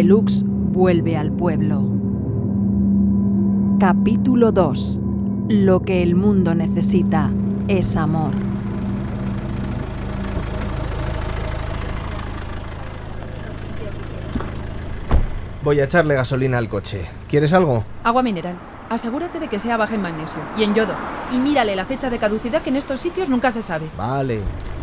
Deluxe vuelve al pueblo. Capítulo 2. Lo que el mundo necesita es amor. Voy a echarle gasolina al coche. ¿Quieres algo? Agua mineral. Asegúrate de que sea baja en magnesio y en yodo. Y mírale la fecha de caducidad, que en estos sitios nunca se sabe. Vale.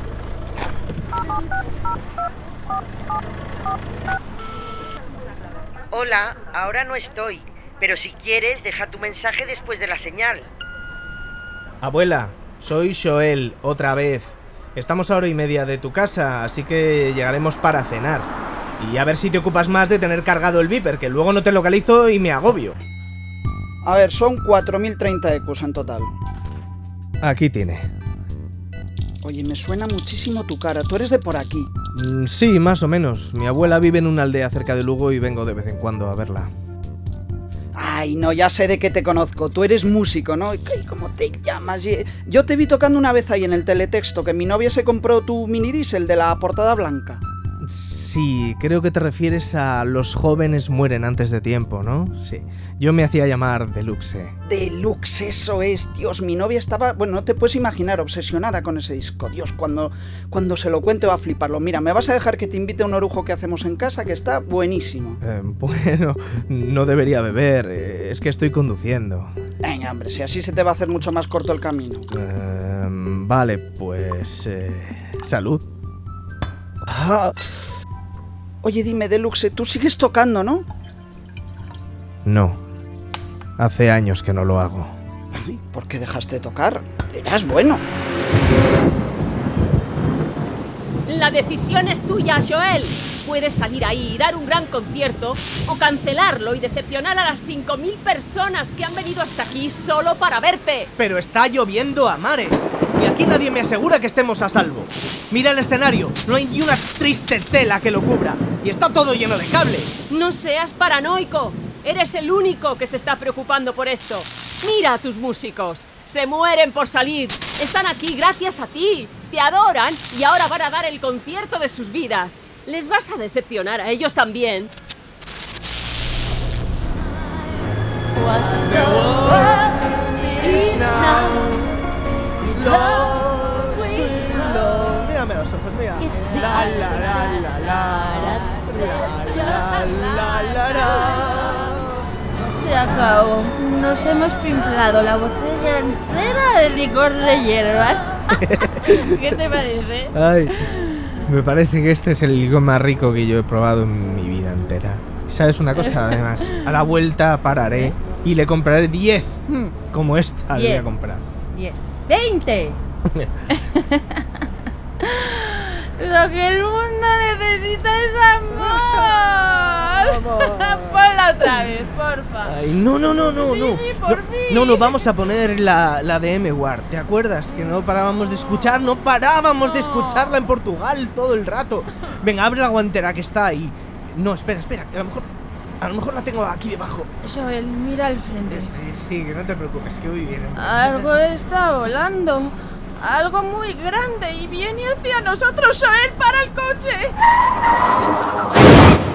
Hola, ahora no estoy, pero si quieres, deja tu mensaje después de la señal. Abuela, soy Joel, otra vez. Estamos a 1:30 de tu casa, así que llegaremos para cenar. Y a ver si te ocupas más de tener cargado el Viper, que luego no te localizo y me agobio. A ver, son 4030 EQs en total. Aquí tiene. Oye, me suena muchísimo tu cara. ¿Tú eres de por aquí? Sí, más o menos. Mi abuela vive en una aldea cerca de Lugo y vengo de vez en cuando a verla. Ay, no, ya sé de qué te conozco. Tú eres músico, ¿no? ¿Cómo te llamas? Yo te vi tocando una vez ahí en el teletexto, que mi novia se compró tu mini diesel de la portada blanca. Sí, creo que te refieres a Los jóvenes mueren antes de tiempo, ¿no? Sí. Yo me hacía llamar Deluxe. Deluxe, eso es. Dios, mi novia estaba, bueno, no te puedes imaginar, obsesionada con ese disco. Dios, cuando se lo cuente va a fliparlo. Mira, ¿me vas a dejar que te invite a un orujo que hacemos en casa, que está buenísimo? Bueno, no debería beber. Es que estoy conduciendo. Venga, hombre, si así se te va a hacer mucho más corto el camino. Vale, pues... salud. Oye, dime, Deluxe, tú sigues tocando, ¿no? No. Hace años que no lo hago. Ay, ¿por qué dejaste de tocar? Eras bueno. La decisión es tuya, Joel. Puedes salir ahí y dar un gran concierto o cancelarlo y decepcionar a las 5000 personas que han venido hasta aquí solo para verte. Pero está lloviendo a mares y aquí nadie me asegura que estemos a salvo. Mira el escenario, no hay ni una triste tela que lo cubra y está todo lleno de cables. No seas paranoico. Eres el único que se está preocupando por esto. Mira a tus músicos. Se mueren por salir. Están aquí gracias a ti. Te adoran y ahora van a dar el concierto de sus vidas. Les vas a decepcionar a ellos también. Mírame los ojos, mira. Se acabó. Nos hemos pimplado la botella entera de licor de hierbas. ¿Qué te parece? Ay, me parece que este es el licor más rico que yo he probado en mi vida entera. ¿Sabes una cosa? Además, a la vuelta pararé y le compraré 10 como esta. 10. Le voy a comprar 10. 20. Lo que el mundo necesita es amor. Ponla otra vez, porfa. Ay, no. Sí, por fin. No, vamos a poner la de M-Ward. ¿Te acuerdas que no parábamos de escuchar? No parábamos de escucharla en Portugal todo el rato. Venga, abre la guantera que está ahí. No, espera, que a lo mejor la tengo aquí debajo. Joel, mira al frente. Sí, que no te preocupes, que voy bien. Algo está volando. Algo muy grande y viene hacia nosotros. Joel, para el coche.